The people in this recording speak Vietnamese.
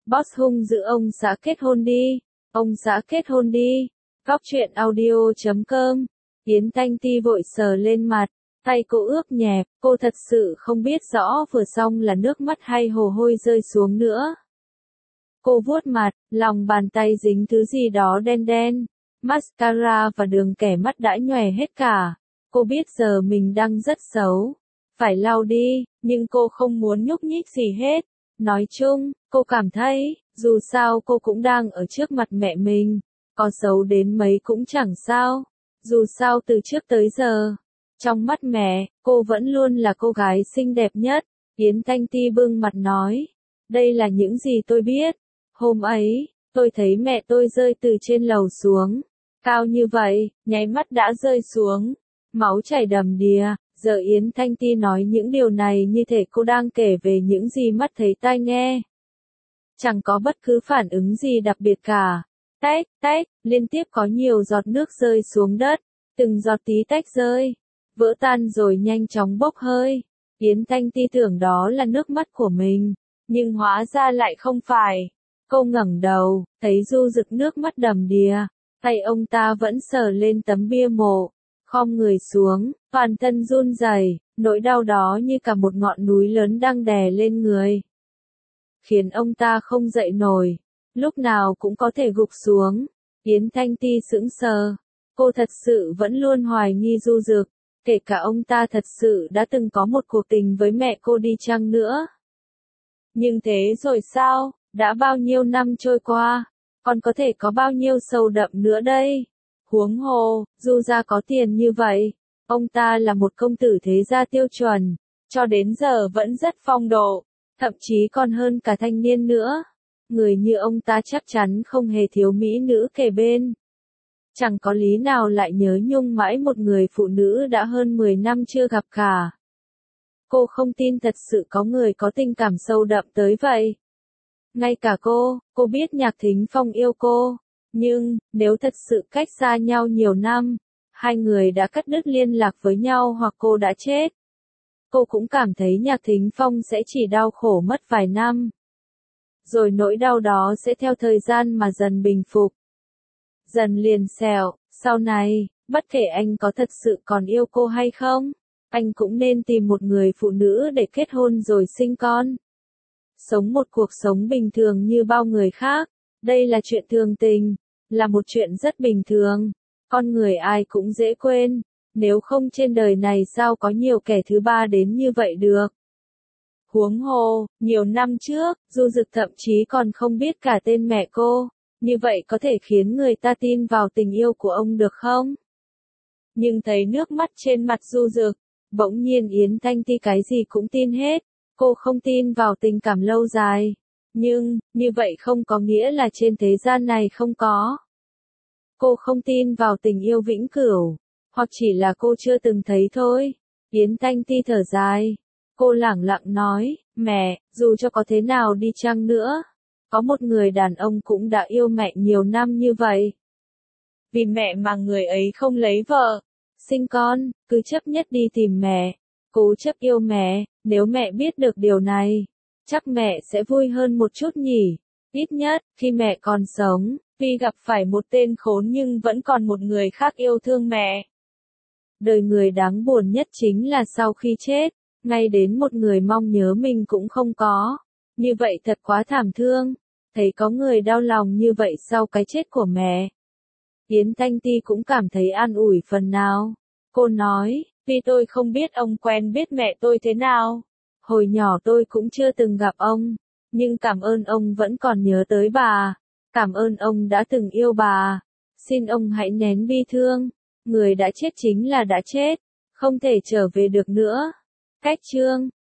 Boss hung dữ ông xã kết hôn đi. Ông xã kết hôn đi. Góc truyện audio.com. Yến Thanh Ti vội sờ lên mặt. Tay cô ướt nhẹp, cô thật sự không biết rõ vừa xong là nước mắt hay hồ hôi rơi xuống nữa. Cô vuốt mặt, lòng bàn tay dính thứ gì đó đen đen. Mascara và đường kẻ mắt đã nhòe hết cả. Cô biết giờ mình đang rất xấu. Phải lau đi, nhưng cô không muốn nhúc nhích gì hết. Nói chung, cô cảm thấy, dù sao cô cũng đang ở trước mặt mẹ mình. Có xấu đến mấy cũng chẳng sao. Dù sao từ trước tới giờ, trong mắt mẹ, cô vẫn luôn là cô gái xinh đẹp nhất. Yến Thanh Ti bưng mặt nói. Đây là những gì tôi biết. Hôm ấy, tôi thấy mẹ tôi rơi từ trên lầu xuống. Cao như vậy, nháy mắt đã rơi xuống. Máu chảy đầm đìa. Giờ Yến Thanh Ti nói những điều này như thể cô đang kể về những gì mắt thấy tai nghe. Chẳng có bất cứ phản ứng gì đặc biệt cả. Tách, tách, liên tiếp có nhiều giọt nước rơi xuống đất. Từng giọt tí tách rơi. Vỡ tan rồi nhanh chóng bốc hơi. Yến Thanh Ti tưởng đó là nước mắt của mình. Nhưng hóa ra lại không phải. Cô ngẩng đầu, thấy Du Dực nước mắt đầm đìa. Tay ông ta vẫn sờ lên tấm bia mộ. Khom người xuống, toàn thân run rẩy, nỗi đau đó như cả một ngọn núi lớn đang đè lên người. Khiến ông ta không dậy nổi, lúc nào cũng có thể gục xuống. Yến Thanh Ti sững sờ. Cô thật sự vẫn luôn hoài nghi Du Dực, kể cả ông ta thật sự đã từng có một cuộc tình với mẹ cô đi chăng nữa. Nhưng thế rồi sao, đã bao nhiêu năm trôi qua, còn có thể có bao nhiêu sâu đậm nữa đây? Huống hồ, Du gia có tiền như vậy, ông ta là một công tử thế gia tiêu chuẩn, cho đến giờ vẫn rất phong độ, thậm chí còn hơn cả thanh niên nữa. Người như ông ta chắc chắn không hề thiếu mỹ nữ kề bên. Chẳng có lý nào lại nhớ nhung mãi một người phụ nữ đã hơn 10 năm chưa gặp cả. Cô không tin thật sự có người có tình cảm sâu đậm tới vậy. Ngay cả cô biết Nhạc Thính Phong yêu cô. Nhưng, nếu thật sự cách xa nhau nhiều năm, hai người đã cắt đứt liên lạc với nhau hoặc cô đã chết, cô cũng cảm thấy Nhạc Thính Phong sẽ chỉ đau khổ mất vài năm. Rồi nỗi đau đó sẽ theo thời gian mà dần bình phục. Dần liền xẹo, sau này, bất kể anh có thật sự còn yêu cô hay không, anh cũng nên tìm một người phụ nữ để kết hôn rồi sinh con. Sống một cuộc sống bình thường như bao người khác. Đây là chuyện thường tình, là một chuyện rất bình thường. Con người ai cũng dễ quên, nếu không trên đời này sao có nhiều kẻ thứ ba đến như vậy được. Huống hồ, nhiều năm trước, Du Dực thậm chí còn không biết cả tên mẹ cô, như vậy có thể khiến người ta tin vào tình yêu của ông được không? Nhưng thấy nước mắt trên mặt Du Dực, bỗng nhiên Yến Thanh Ti cái gì cũng tin hết. Cô không tin vào tình cảm lâu dài. Nhưng, như vậy không có nghĩa là trên thế gian này không có. Cô không tin vào tình yêu vĩnh cửu, hoặc chỉ là cô chưa từng thấy thôi. Yến Thanh Ti thở dài. Cô lẳng lặng nói, mẹ, dù cho có thế nào đi chăng nữa, có một người đàn ông cũng đã yêu mẹ nhiều năm như vậy. Vì mẹ mà người ấy không lấy vợ, sinh con, cứ chấp nhất đi tìm mẹ, cố chấp yêu mẹ. Nếu mẹ biết được điều này, chắc mẹ sẽ vui hơn một chút nhỉ. Ít nhất, khi mẹ còn sống, tuy gặp phải một tên khốn nhưng vẫn còn một người khác yêu thương mẹ. Đời người đáng buồn nhất chính là sau khi chết, ngay đến một người mong nhớ mình cũng không có. Như vậy thật quá thảm thương. Thấy có người đau lòng như vậy sau cái chết của mẹ. Yến Thanh Ti cũng cảm thấy an ủi phần nào. Cô nói, tuy tôi không biết ông quen biết mẹ tôi thế nào. Hồi nhỏ tôi cũng chưa từng gặp ông, nhưng cảm ơn ông vẫn còn nhớ tới bà. Cảm ơn ông đã từng yêu bà. Xin ông hãy nén bi thương. Người đã chết chính là đã chết, không thể trở về được nữa. Cách chương